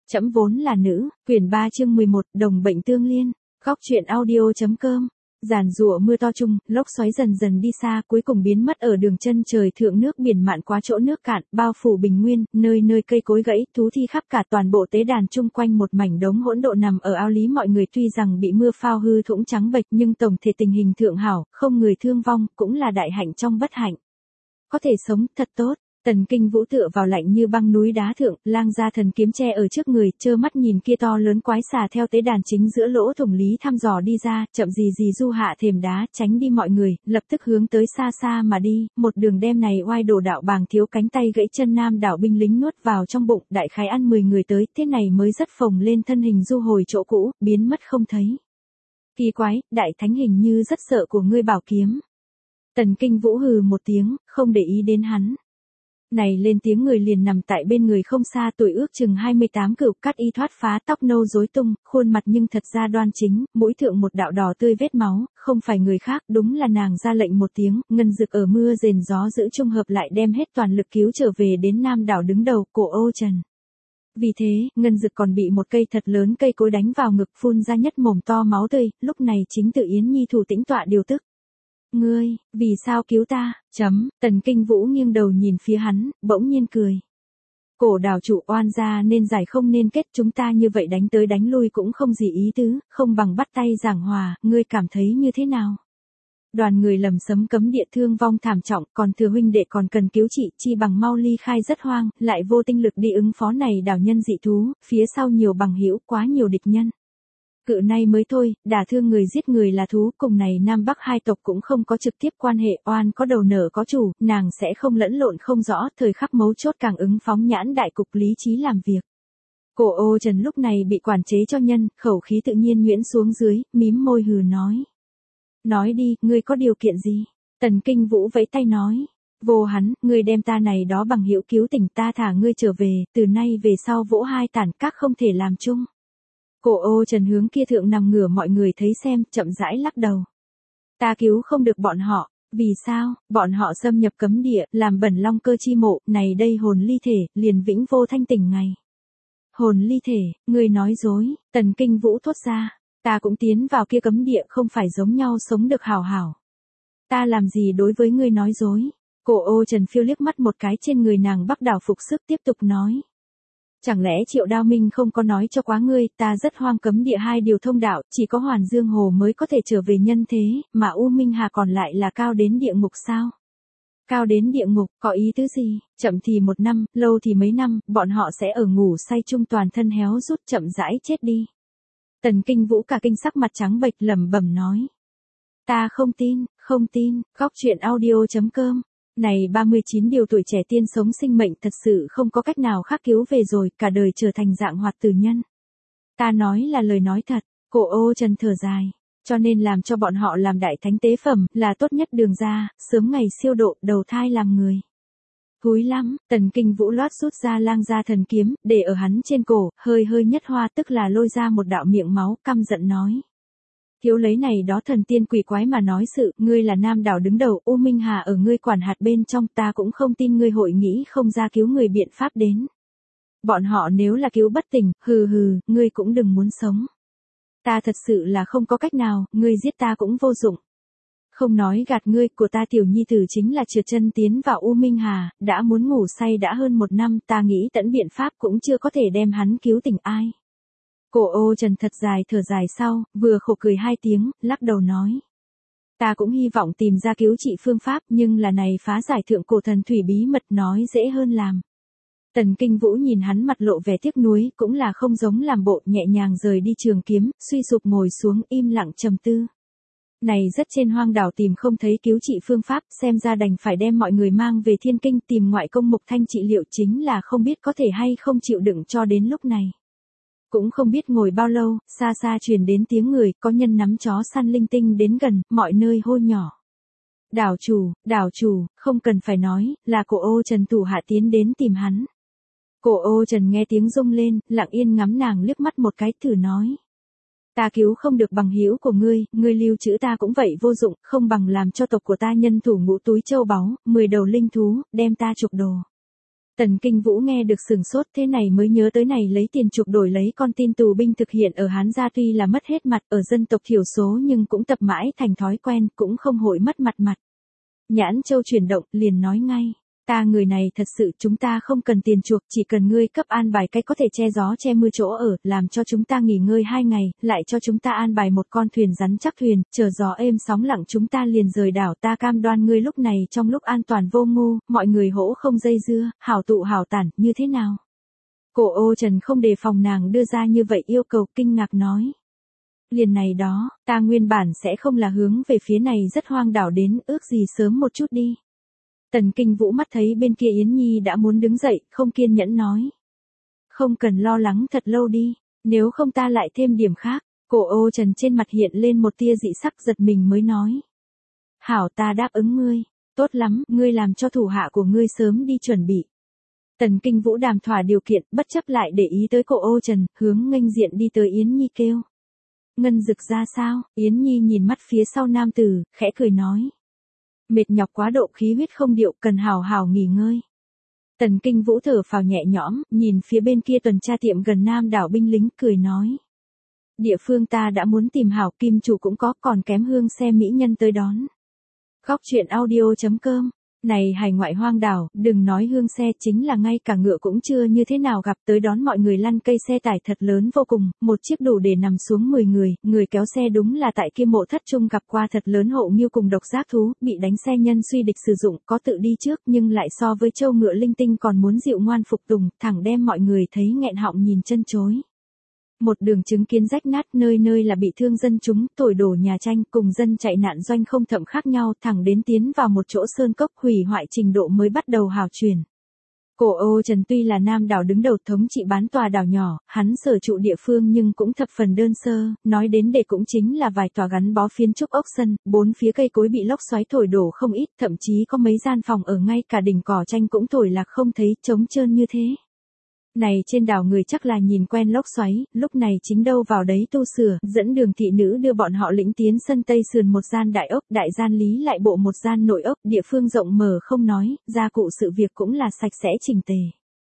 Trẫm vốn là nữ, quyển 3 chương 11, đồng bệnh tương liên. Góc truyện audio.com. Giàn giụa mưa to chung, lốc xoáy dần dần đi xa, cuối cùng biến mất ở đường chân trời thượng, nước biển mạn quá chỗ nước cạn, bao phủ bình nguyên, nơi nơi cây cối gãy, thú thi khắp cả, toàn bộ tế đàn chung quanh một mảnh đống hỗn độn nằm ở ao lý. Mọi người tuy rằng bị mưa phao hư thủng trắng bệch, nhưng tổng thể tình hình thượng hảo, không người thương vong, cũng là đại hạnh trong bất hạnh. Có thể sống, thật tốt. Tần Kinh Vũ tựa vào lạnh như băng núi đá thượng, lang gia thần kiếm che ở trước người, trơ mắt nhìn kia to lớn quái xà theo tế đàn chính giữa lỗ thủng lý thăm dò đi ra, chậm gì gì du hạ thềm đá, tránh đi mọi người, lập tức hướng tới xa xa mà đi, một đường đem này oai đồ đạo bàng thiếu cánh tay gãy chân nam đảo binh lính nuốt vào trong bụng, đại khái ăn 10 người tới, thế này mới rất phồng lên thân hình du hồi chỗ cũ, biến mất không thấy. Kỳ quái, đại thánh hình như rất sợ của ngươi bảo kiếm. Tần Kinh Vũ hừ một tiếng, không để ý đến hắn. Này lên tiếng người liền nằm tại bên người không xa, tuổi ước chừng 28, cửu cắt y thoát phá, tóc nâu rối tung, khuôn mặt nhưng thật ra đoan chính, mũi thượng một đạo đỏ tươi vết máu, không phải người khác, đúng là nàng ra lệnh một tiếng, ngân dực ở mưa rền gió giữ trung hợp lại đem hết toàn lực cứu trở về đến nam đảo đứng đầu, Cổ Ô Trần. Vì thế, ngân dực còn bị một cây thật lớn cây cối đánh vào ngực, phun ra nhất mồm to máu tươi, lúc này chính tự Yến Nhi thủ tĩnh tọa điều tức. Ngươi, vì sao cứu ta? Tần Kinh Vũ nghiêng đầu nhìn phía hắn, bỗng nhiên cười. Cổ đảo chủ, oan gia nên giải không nên kết, chúng ta như vậy đánh tới đánh lui cũng không gì ý tứ, không bằng bắt tay giảng hòa, ngươi cảm thấy như thế nào? Đoàn người lầm sấm cấm địa thương vong thảm trọng, còn thừa huynh đệ còn cần cứu trị, chi bằng mau ly khai rất hoang, lại vô tinh lực đi ứng phó này đảo nhân dị thú, phía sau nhiều bằng hữu, quá nhiều địch nhân. Cự nay mới thôi, đả thương người giết người là thú, cùng này Nam Bắc hai tộc cũng không có trực tiếp quan hệ, oan có đầu nợ có chủ, nàng sẽ không lẫn lộn không rõ, thời khắc mấu chốt càng ứng phóng nhãn đại cục lý trí làm việc. Cổ Ô Trần lúc này bị quản chế cho nhân, khẩu khí tự nhiên nhuyễn xuống dưới, mím môi hừ nói. Nói đi, ngươi có điều kiện gì? Tần Kinh Vũ vẫy tay nói. Vô hắn, ngươi đem ta này đó bằng hữu cứu tỉnh, ta thả ngươi trở về, từ nay về sau vỗ hai tản các không thể làm chung. Cổ Ô Trần hướng kia thượng nằm ngửa, mọi người thấy xem, chậm rãi lắc đầu. Ta cứu không được bọn họ, vì sao? Bọn họ xâm nhập cấm địa, làm bẩn long cơ chi mộ, này đây hồn ly thể, liền vĩnh vô thanh tỉnh ngày. Hồn ly thể, ngươi nói dối, Tần Kinh Vũ thốt ra, ta cũng tiến vào kia cấm địa, không phải giống nhau sống được hảo hảo. Ta làm gì đối với ngươi nói dối? Cổ Ô Trần phiêu liếc mắt một cái trên người nàng Bắc đảo phục sức, tiếp tục nói. Chẳng lẽ Triệu Đao Minh không có nói cho quá ngươi, ta rất hoang, cấm địa hai điều thông đạo, chỉ có Hoàn Dương Hồ mới có thể trở về nhân thế, mà U Minh Hà còn lại là cao đến địa ngục sao? Cao đến địa ngục, có ý tứ gì? Chậm thì 1 năm, lâu thì mấy năm, bọn họ sẽ ở ngủ say chung, toàn thân héo rút, chậm rãi chết đi. Tần Kinh Vũ cả kinh sắc mặt trắng bệch, lẩm bẩm nói. Ta không tin, góc truyện audio.com. Này 39 điều tuổi trẻ tiên sống sinh mệnh thật sự không có cách nào khác cứu về rồi, cả đời trở thành dạng hoạt tử nhân. Ta nói là lời nói thật, Cổ Ô Trần thở dài, cho nên làm cho bọn họ làm đại thánh tế phẩm, là tốt nhất đường ra, sớm ngày siêu độ, đầu thai làm người. Thúi lắm, Tần Kinh Vũ loát rút ra lang gia thần kiếm, để ở hắn trên cổ, hơi nhất hoa, tức là lôi ra một đạo miệng máu, căm giận nói. Thiếu lấy này đó thần tiên quỷ quái mà nói sự, ngươi là nam đảo đứng đầu, U Minh Hà ở ngươi quản hạt bên trong, ta cũng không tin ngươi hội nghĩ không ra cứu người biện pháp đến. Bọn họ nếu là cứu bất tỉnh, ngươi cũng đừng muốn sống. Ta thật sự là không có cách nào, ngươi giết ta cũng vô dụng. Không nói gạt ngươi, của ta tiểu nhi tử chính là trượt chân tiến vào U Minh Hà, đã muốn ngủ say đã hơn 1 năm, ta nghĩ tận biện pháp cũng chưa có thể đem hắn cứu tỉnh ai. Cổ Ô Trần thật dài thở dài sau, vừa khổ cười 2 tiếng, lắc đầu nói. Ta cũng hy vọng tìm ra cứu trị phương pháp, nhưng là này phá giải thượng cổ thần thủy bí mật nói dễ hơn làm. Tần Kinh Vũ nhìn hắn mặt lộ vẻ tiếc nuối, cũng là không giống làm bộ, nhẹ nhàng rời đi trường kiếm, suy sụp ngồi xuống im lặng trầm tư. Này rất trên hoang đảo tìm không thấy cứu trị phương pháp, xem ra đành phải đem mọi người mang về Thiên Kinh tìm ngoại công Mục Thanh trị liệu, chính là không biết có thể hay không chịu đựng cho đến lúc này. Cũng không biết ngồi bao lâu, xa xa truyền đến tiếng người, có nhân nắm chó săn linh tinh đến gần, mọi nơi hô nhỏ. Đảo chủ, không cần phải nói, là Cổ Ô Trần thủ hạ tiến đến tìm hắn. Cổ Ô Trần nghe tiếng rung lên, lặng yên ngắm nàng liếc mắt một cái, thử nói. Ta cứu không được bằng hữu của ngươi lưu trữ ta cũng vậy vô dụng, không bằng làm cho tộc của ta nhân thủ ngũ túi châu báu, 10 đầu linh thú, đem ta chuộc đồ. Tần Kinh Vũ nghe được sừng sốt, thế này mới nhớ tới này lấy tiền chuộc đổi lấy con tin tù binh thực hiện ở Hán gia tuy là mất hết mặt ở dân tộc thiểu số nhưng cũng tập mãi thành thói quen, cũng không hội mất mặt. Nhãn Châu chuyển động, liền nói ngay. Ta người này thật sự chúng ta không cần tiền chuộc, chỉ cần ngươi cấp an bài cái có thể che gió che mưa chỗ ở, làm cho chúng ta nghỉ ngơi 2 ngày, lại cho chúng ta an bài một con thuyền rắn chắc thuyền, chờ gió êm sóng lặng chúng ta liền rời đảo, ta cam đoan ngươi lúc này trong lúc an toàn vô ngu, mọi người hỗ không dây dưa, hảo tụ hảo tản, như thế nào? Cổ Ô Trần không đề phòng nàng đưa ra như vậy yêu cầu, kinh ngạc nói. Liền này đó, ta nguyên bản sẽ không là hướng về phía này rất hoang đảo đến, ước gì sớm một chút đi. Tần Kinh Vũ mắt thấy bên kia Yến Nhi đã muốn đứng dậy, không kiên nhẫn nói. Không cần lo lắng thật lâu đi, nếu không ta lại thêm điểm khác. Cổ Ô Trần trên mặt hiện lên một tia dị sắc, giật mình mới nói. Hảo, ta đáp ứng ngươi, tốt lắm, ngươi làm cho thủ hạ của ngươi sớm đi chuẩn bị. Tần Kinh Vũ đàm thỏa điều kiện, bất chấp lại để ý tới Cổ Ô Trần, hướng nghênh diện đi tới Yến Nhi kêu. Ngân Dực ra sao? Yến Nhi nhìn mắt phía sau nam tử, khẽ cười nói. Mệt nhọc quá độ, khí huyết không điệu, cần hào hào nghỉ ngơi. Tần Kinh Vũ thở phào nhẹ nhõm, nhìn phía bên kia tuần tra tiệm gần Nam đảo binh lính, cười nói. Địa phương ta đã muốn tìm hảo, kim chủ cũng có, còn kém hương xe mỹ nhân tới đón. Góc truyện audio.com. Này hải ngoại hoang đảo, đừng nói hương xe, chính là ngay cả ngựa cũng chưa như thế nào gặp, tới đón mọi người lăn cây xe tải thật lớn vô cùng, một chiếc đủ để nằm xuống 10 người, người kéo xe đúng là tại kia mộ thất trung gặp qua thật lớn hộ nghiêu cùng độc giác thú, bị đánh xe nhân suy địch sử dụng, có tự đi trước nhưng lại so với châu ngựa linh tinh còn muốn dịu ngoan phục tùng, thẳng đem mọi người thấy nghẹn họng nhìn chân chối. Một đường chứng kiến rách nát, nơi nơi là bị thương dân chúng, thổi đổ nhà tranh, cùng dân chạy nạn doanh không thậm khác nhau, thẳng đến tiến vào một chỗ sơn cốc, hủy hoại trình độ mới bắt đầu hào truyền. Cổ Ô Trần tuy là Nam đảo đứng đầu thống trị bán tòa đảo nhỏ, hắn sở trụ địa phương nhưng cũng thập phần đơn sơ, nói đến để cũng chính là vài tòa gắn bó phiến trúc ốc sân, bốn phía cây cối bị lốc xoáy thổi đổ không ít, thậm chí có mấy gian phòng ở ngay cả đỉnh cỏ tranh cũng thổi lạc không thấy, trống trơn như thế. Này trên đảo người chắc là nhìn quen lốc xoáy, lúc này chính đâu vào đấy tu sửa, dẫn đường thị nữ đưa bọn họ lĩnh tiến sân tây sườn một gian đại ốc, đại gian lý lại bộ một gian nội ốc, địa phương rộng mở không nói, gia cụ sự việc cũng là sạch sẽ chỉnh tề.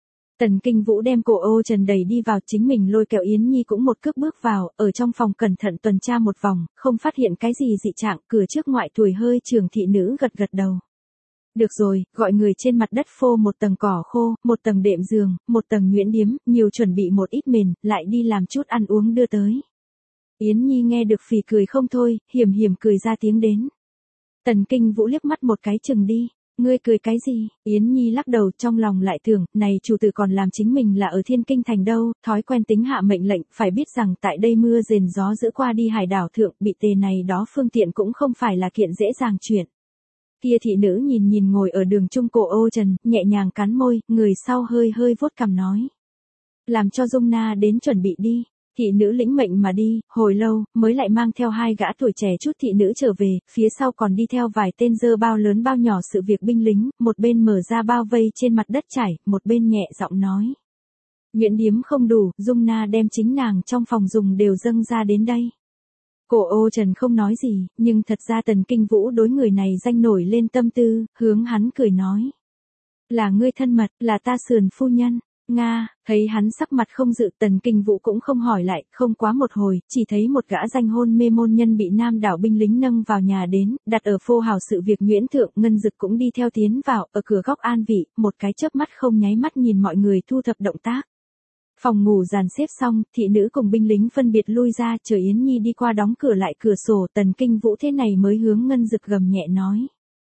Tần Kinh Vũ đem Cổ Ô Trần đẩy đi vào, chính mình lôi kéo Yến Nhi cũng một cước bước vào, ở trong phòng cẩn thận tuần tra một vòng, không phát hiện cái gì dị trạng, cửa trước ngoại tuổi hơi trưởng thị nữ gật gật đầu. Được rồi, gọi người trên mặt đất phô một tầng cỏ khô, một tầng đệm giường, một tầng nhuyễn điếm, nhiều chuẩn bị một ít mền, lại đi làm chút ăn uống đưa tới. Yến Nhi nghe được phì cười không thôi, hiểm hiểm cười ra tiếng đến. Tần Kinh Vũ liếc mắt một cái chừng đi, ngươi cười cái gì? Yến Nhi lắc đầu, trong lòng lại tưởng, này chủ tử còn làm chính mình là ở Thiên Kinh thành đâu, thói quen tính hạ mệnh lệnh, phải biết rằng tại đây mưa rền gió dữ qua đi hải đảo thượng, bị tề này đó phương tiện cũng không phải là kiện dễ dàng chuyện. Kia thị nữ nhìn ngồi ở đường trung Cổ Ô Trần, nhẹ nhàng cắn môi, người sau hơi vuốt cằm nói. Làm cho Dung Na đến chuẩn bị đi. Thị nữ lĩnh mệnh mà đi, hồi lâu, mới lại mang theo 2 gã tuổi trẻ chút thị nữ trở về, phía sau còn đi theo vài tên dơ bao lớn bao nhỏ sự việc binh lính, một bên mở ra bao vây trên mặt đất trải, một bên nhẹ giọng nói. Nhuyễn điếm không đủ, Dung Na đem chính nàng trong phòng dùng đều dâng ra đến đây. Cổ Ô Trần không nói gì, nhưng thật ra Tần Kinh Vũ đối người này danh nổi lên tâm tư, hướng hắn cười nói. Là ngươi thân mật, là ta sườn phu nhân. Nga, thấy hắn sắc mặt không dự, Tần Kinh Vũ cũng không hỏi lại, không quá một hồi, chỉ thấy một gã danh hôn mê môn nhân bị Nam đảo binh lính nâng vào nhà đến, đặt ở phô hào sự việc nhuyễn thượng, Ngân Dực cũng đi theo tiến vào, ở cửa góc an vị, một cái chớp mắt không nháy mắt nhìn mọi người thu thập động tác. Phòng ngủ dàn xếp xong, thị nữ cùng binh lính phân biệt lui ra, chờ Yến Nhi đi qua đóng cửa lại cửa sổ, Tần Kinh Vũ thế này mới hướng Ngân Dực gầm nhẹ nói.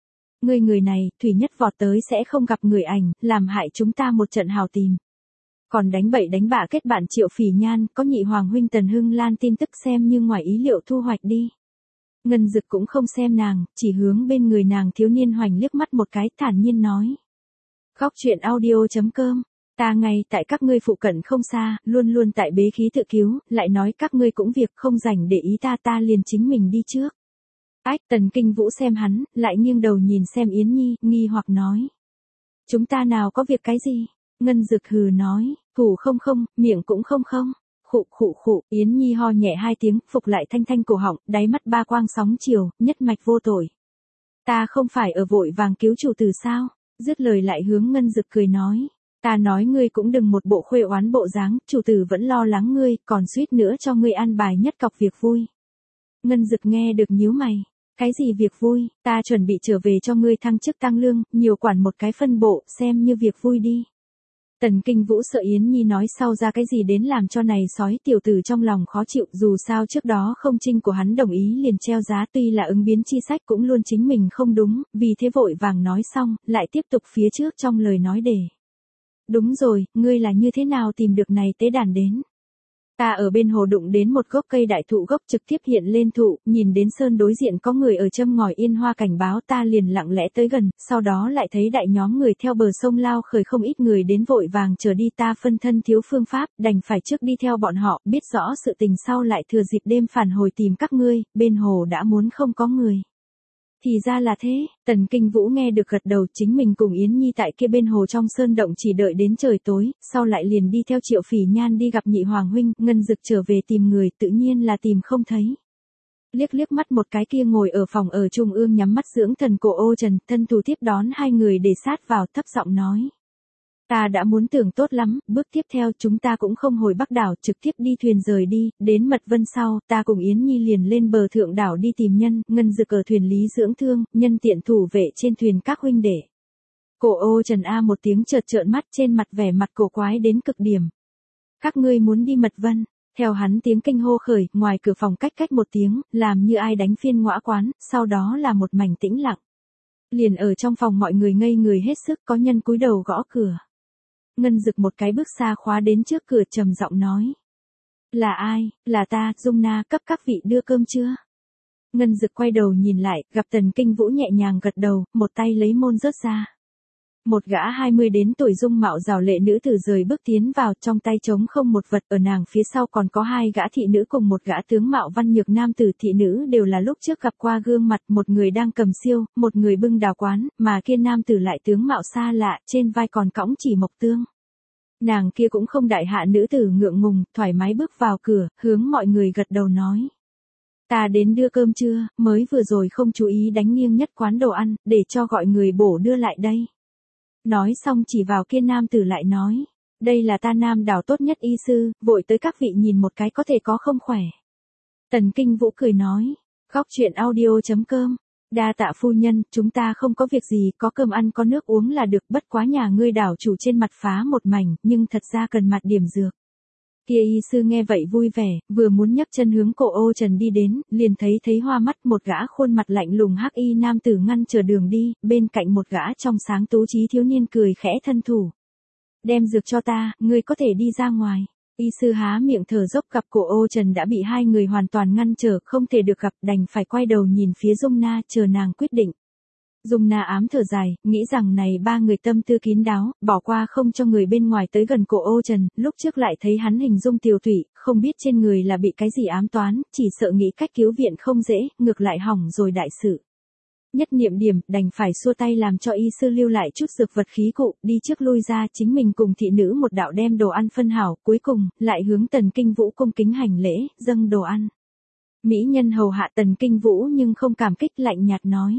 Người này, thủy nhất vọt tới sẽ không gặp người ảnh, làm hại chúng ta một trận hào tìm. Còn đánh bậy đánh bạ kết bạn Triệu Phỉ Nhan, có nhị hoàng huynh Tần Hưng Lan tin tức xem như ngoài ý liệu thu hoạch đi. Ngân Dực cũng không xem nàng, chỉ hướng bên người nàng thiếu niên Hoành liếc mắt một cái, thản nhiên nói. Góc truyện audio.com. Ta ngay tại các ngươi phụ cận không xa, luôn tại bế khí tự cứu, lại nói các ngươi cũng việc không rảnh để ý ta liền chính mình đi trước. Ách, Tần Kinh Vũ xem hắn, lại nghiêng đầu nhìn xem Yến Nhi, nghi hoặc nói. Chúng ta nào có việc cái gì? Ngân Dực hừ nói, thủ không, miệng cũng không. Khụ, Yến Nhi ho nhẹ 2 tiếng, phục lại thanh cổ họng, đáy mắt ba quang sóng chiều, nhất mạch vô tội. Ta không phải ở vội vàng cứu chủ tử sao? Dứt lời lại hướng Ngân Dực cười nói. Ta nói ngươi cũng đừng một bộ khuê oán bộ dáng, chủ tử vẫn lo lắng ngươi, còn suýt nữa cho ngươi an bài nhất cọc việc vui. Ngân Dực nghe được nhíu mày. Cái gì việc vui, ta chuẩn bị trở về cho ngươi thăng chức tăng lương, nhiều quản một cái phân bộ, xem như việc vui đi. Tần Kinh Vũ sợ Yến Nhi nói sau ra cái gì đến làm cho này sói tiểu tử trong lòng khó chịu, dù sao trước đó không trinh của hắn đồng ý liền treo giá, tuy là ứng biến chi sách cũng luôn chính mình không đúng, vì thế vội vàng nói xong, lại tiếp tục phía trước trong lời nói để. Đúng rồi, ngươi là như thế nào tìm được này tế đàn đến? Ta ở bên hồ đụng đến một gốc cây đại thụ, gốc trực tiếp hiện lên thụ, nhìn đến sơn đối diện có người ở châm ngòi yên hoa cảnh báo, ta liền lặng lẽ tới gần, sau đó lại thấy đại nhóm người theo bờ sông lao khởi, không ít người đến vội vàng chờ đi, ta phân thân thiếu phương pháp, đành phải trước đi theo bọn họ, biết rõ sự tình sau lại thừa dịp đêm phản hồi tìm các ngươi, bên hồ đã muốn không có người. Thì ra là thế, Tần Kinh Vũ nghe được gật đầu, chính mình cùng Yến Nhi tại kia bên hồ trong sơn động chỉ đợi đến trời tối, sau lại liền đi theo Triệu Phỉ Nhan đi gặp Nhị Hoàng huynh, Ngân Dực trở về tìm người, tự nhiên là tìm không thấy. Liếc liếc mắt một cái kia ngồi ở phòng ở trung ương nhắm mắt dưỡng thần Cổ Ô Trần, thân thủ tiếp đón hai người để sát vào, thấp giọng nói. Ta đã muốn tưởng tốt lắm, bước tiếp theo chúng ta cũng không hồi Bắc đảo, trực tiếp đi thuyền rời đi, đến Mật Vân sau, ta cùng Yến Nhi liền lên bờ thượng đảo đi tìm nhân, Ngân Dực ở thuyền lý dưỡng thương, nhân tiện thủ vệ trên thuyền các huynh đệ. Cổ Ô Trần A một tiếng chợt trợn mắt, trên mặt vẻ mặt cổ quái đến cực điểm. Các ngươi muốn đi Mật Vân? Theo hắn tiếng kinh hô khởi, ngoài cửa phòng cách cách một tiếng, làm như ai đánh phiên ngõa quán, sau đó là một mảnh tĩnh lặng. Liền ở trong phòng mọi người ngây người hết sức, có nhân cúi đầu gõ cửa. Ngân Dực một cái bước xa khóa đến trước cửa, trầm giọng nói. Là ai? Là ta, Dung Na, cấp các vị đưa cơm chưa? Ngân Dực quay đầu nhìn lại, gặp Tần Kinh Vũ nhẹ nhàng gật đầu, một tay lấy môn rớt ra. Một gã 20 đến tuổi dung mạo rào lệ nữ tử rời bước tiến vào, trong tay trống không một vật, ở nàng phía sau còn có hai gã thị nữ cùng một gã tướng mạo văn nhược nam tử, thị nữ đều là lúc trước gặp qua gương mặt, một người đang cầm xiêu, một người bưng đào quán, mà kia nam tử lại tướng mạo xa lạ, trên vai còn cõng chỉ mộc tương. Nàng kia cũng không đại hạ nữ tử ngượng ngùng, thoải mái bước vào cửa, hướng mọi người gật đầu nói. Ta đến đưa cơm trưa, mới vừa rồi không chú ý đánh nghiêng nhất quán đồ ăn, để cho gọi người bổ đưa lại đây. Nói xong chỉ vào kia nam tử lại nói. Đây là ta Nam đảo tốt nhất y sư, vội tới các vị nhìn một cái có thể có không khỏe. Tần Kinh Vũ cười nói. Góc chuyện audio.com. Đa tạ phu nhân, chúng ta không có việc gì, có cơm ăn có nước uống là được, bất quá nhà ngươi đảo chủ trên mặt phá một mảnh, nhưng thật ra cần mặt điểm dược. Kia y sư nghe vậy vui vẻ, vừa muốn nhấc chân hướng Cổ Ô Trần đi đến, liền thấy hoa mắt, một gã khuôn mặt lạnh lùng hắc y nam tử ngăn chờ đường đi, bên cạnh một gã trong sáng tú trí thiếu niên cười khẽ thân thủ. Đem dược cho ta, ngươi có thể đi ra ngoài. Y sư há miệng thở dốc, gặp Cổ Ô Trần đã bị hai người hoàn toàn ngăn trở, không thể được gặp, đành phải quay đầu nhìn phía Dung Na, chờ nàng quyết định. Dung Na ám thở dài, nghĩ rằng này ba người tâm tư kín đáo, bỏ qua không cho người bên ngoài tới gần Cổ Ô Trần, lúc trước lại thấy hắn hình dung tiều tụy, không biết trên người là bị cái gì ám toán, chỉ sợ nghĩ cách cứu viện không dễ, ngược lại hỏng rồi đại sự. Nhất niệm điểm, đành phải xua tay làm cho y sư lưu lại chút dược vật khí cụ, đi trước lui ra, chính mình cùng thị nữ một đạo đem đồ ăn phân hảo, cuối cùng, lại hướng Tần Kinh Vũ cung kính hành lễ, dâng đồ ăn. Mỹ nhân hầu hạ Tần Kinh Vũ nhưng không cảm kích, lạnh nhạt nói.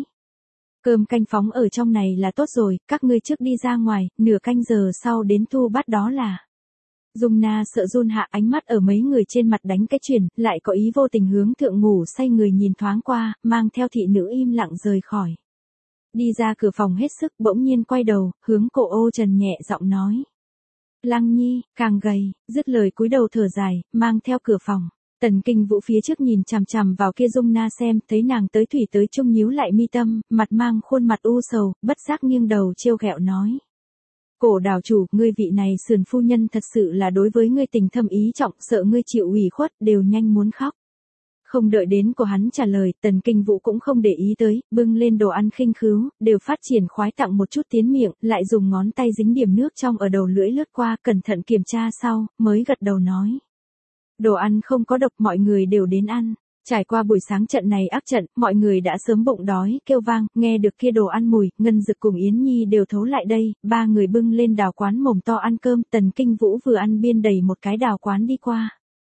Cơm canh phóng ở trong này là tốt rồi, các ngươi trước đi ra ngoài, nửa canh giờ sau đến thu bắt đó là. Dung Na sợ run hạ, ánh mắt ở mấy người trên mặt đánh cái chuyển, lại có ý vô tình hướng thượng ngủ say người nhìn thoáng qua, mang theo thị nữ im lặng rời khỏi. Đi ra cửa phòng hết sức, bỗng nhiên quay đầu, hướng Cổ Ô Trần nhẹ giọng nói. Lăng Nhi, càng gầy, dứt lời cúi đầu thở dài, mang theo cửa phòng. Tần Kinh Vũ phía trước nhìn chằm chằm vào kia Dung Na xem, thấy nàng tới thủy tới chung nhíu lại mi tâm, mặt mang khuôn mặt u sầu, bất giác nghiêng đầu trêu ghẹo nói. Cổ đảo chủ, ngươi vị này sườn phu nhân thật sự là đối với ngươi tình thâm ý trọng, sợ ngươi chịu ủy khuất, đều nhanh muốn khóc. Không đợi đến của hắn trả lời, Tần Kinh Vũ cũng không để ý tới, bưng lên đồ ăn khinh khứu, đều phát triển khoái tặng một chút tiến miệng, lại dùng ngón tay dính điểm nước trong ở đầu lưỡi lướt qua, cẩn thận kiểm tra sau, mới gật đầu nói. Đồ ăn không có độc, mọi người đều đến ăn. Trải qua buổi sáng trận này ác trận, mọi người đã sớm bụng đói, kêu vang, nghe được kia đồ ăn mùi, Ngân Dực cùng Yến Nhi đều thấu lại đây, ba người bưng lên đào quán mồm to ăn cơm, Tần Kinh Vũ vừa ăn biên đẩy một cái đào quán đi qua.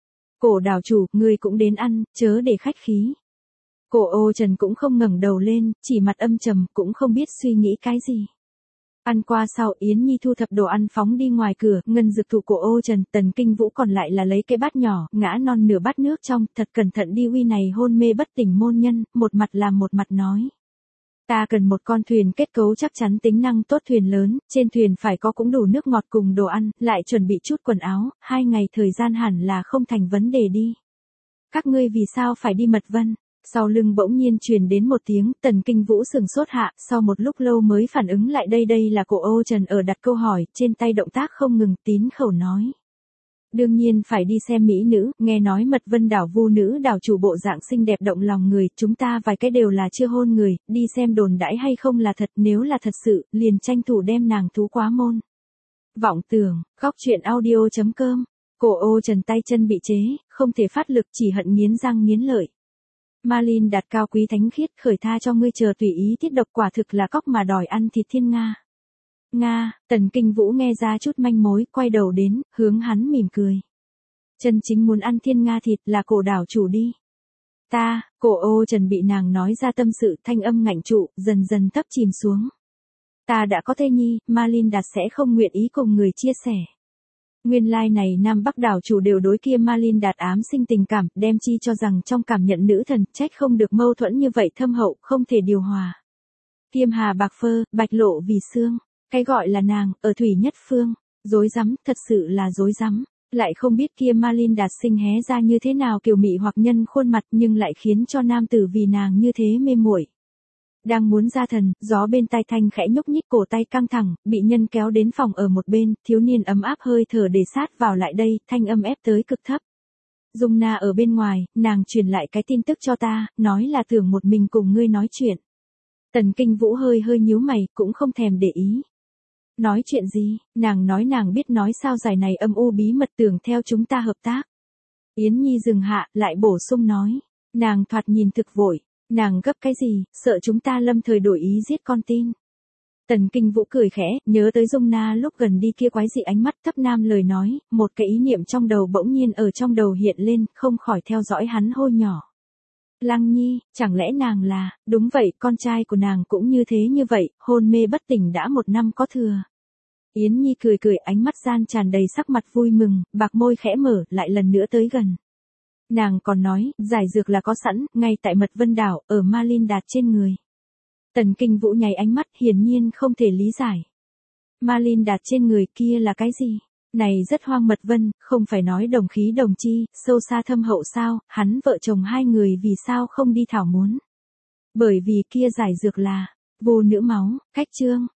Cổ đảo chủ, ngươi cũng đến ăn, chớ để khách khí. Cổ Ô Trần cũng không ngẩng đầu lên, chỉ mặt âm trầm, cũng không biết suy nghĩ cái gì. Ăn qua sau Yến Nhi thu thập đồ ăn phóng đi ngoài cửa, ngân dược thụ của Ô Trần, Tần Kinh Vũ còn lại là lấy cái bát nhỏ, ngã non nửa bát nước trong, thật cẩn thận đi uy này hôn mê bất tỉnh môn nhân, một mặt làm một mặt nói. Ta cần một con thuyền kết cấu chắc chắn tính năng tốt thuyền lớn, trên thuyền phải có cũng đủ nước ngọt cùng đồ ăn, lại chuẩn bị chút quần áo, 2 ngày thời gian hẳn là không thành vấn đề đi. Các ngươi vì sao phải đi Mật Vân? Sau lưng bỗng nhiên truyền đến một tiếng, Tần Kinh Vũ sừng sốt hạ, sau một lúc lâu mới phản ứng lại đây là cổ Ô Trần ở đặt câu hỏi, trên tay động tác không ngừng, tín khẩu nói. Đương nhiên phải đi xem mỹ nữ, nghe nói Mật Vân đảo vu nữ đảo chủ bộ dạng xinh đẹp động lòng người, chúng ta vài cái đều là chưa hôn người, đi xem đồn đãi hay không là thật, nếu là thật sự, liền tranh thủ đem nàng thú quá môn. Vọng tưởng, góc truyện audio.com, cổ Ô Trần tay chân bị chế, không thể phát lực, chỉ hận nghiến răng nghiến lợi. Malin đạt cao quý thánh khiết, khởi tha cho ngươi chờ tùy ý tiết độc, quả thực là cóc mà đòi ăn thịt thiên Nga. Nga, Tần Kinh Vũ nghe ra chút manh mối, quay đầu đến, hướng hắn mỉm cười. Chân chính muốn ăn thiên Nga thịt là cổ đảo chủ đi. Ta, cổ Ô Trần bị nàng nói ra tâm sự, thanh âm ngạnh trụ, dần dần thấp chìm xuống. Ta đã có thê nhi, Malin đạt sẽ không nguyện ý cùng người chia sẻ. Nguyên lai này Nam Bắc đảo chủ đều đối kia Malin đạt ám sinh tình cảm, đem chi cho rằng trong cảm nhận nữ thần, trách không được mâu thuẫn như vậy thâm hậu, không thể điều hòa. Tiêm hà bạc phơ, bạch lộ vì xương, cái gọi là nàng, ở thủy nhất phương, dối rắm, thật sự là dối rắm, lại không biết kia Malin đạt sinh hé ra như thế nào kiều mị hoặc nhân khuôn mặt nhưng lại khiến cho nam tử vì nàng như thế mê muội. Đang muốn ra thần, gió bên tai thanh khẽ nhúc nhích, cổ tay căng thẳng, bị nhân kéo đến phòng ở một bên, thiếu niên ấm áp hơi thở để sát vào lại đây, thanh âm ép tới cực thấp. Dung Na ở bên ngoài, nàng truyền lại cái tin tức cho ta, nói là tưởng một mình cùng ngươi nói chuyện. Tần Kinh Vũ hơi nhíu mày, cũng không thèm để ý. Nói chuyện gì, nàng nói nàng biết nói sao giải này âm u bí mật, tưởng theo chúng ta hợp tác. Yến Nhi dừng hạ, lại bổ sung nói, nàng thoạt nhìn thực vội. Nàng gấp cái gì, sợ chúng ta lâm thời đổi ý giết con tin. Tần Kinh Vũ cười khẽ, nhớ tới Dung Na lúc gần đi kia quái dị ánh mắt thấp nam lời nói, một cái ý niệm trong đầu bỗng nhiên ở trong đầu hiện lên, không khỏi theo dõi hắn hô nhỏ. Lăng Nhi, chẳng lẽ nàng là, đúng vậy, con trai của nàng cũng như thế như vậy, hôn mê bất tỉnh đã 1 năm có thừa. Yến Nhi cười ánh mắt gian tràn đầy sắc mặt vui mừng, bạc môi khẽ mở, lại lần nữa tới gần. Nàng còn nói, giải dược là có sẵn, ngay tại Mật Vân đảo, ở Malin đạt trên người. Tần Kinh Vũ nháy ánh mắt, hiển nhiên không thể lý giải. Malin đạt trên người kia là cái gì? Này rất hoang Mật Vân, không phải nói đồng khí đồng chi, sâu xa thâm hậu sao, hắn vợ chồng 2 người vì sao không đi thảo muốn? Bởi vì kia giải dược là, vô nữ máu, cách chương.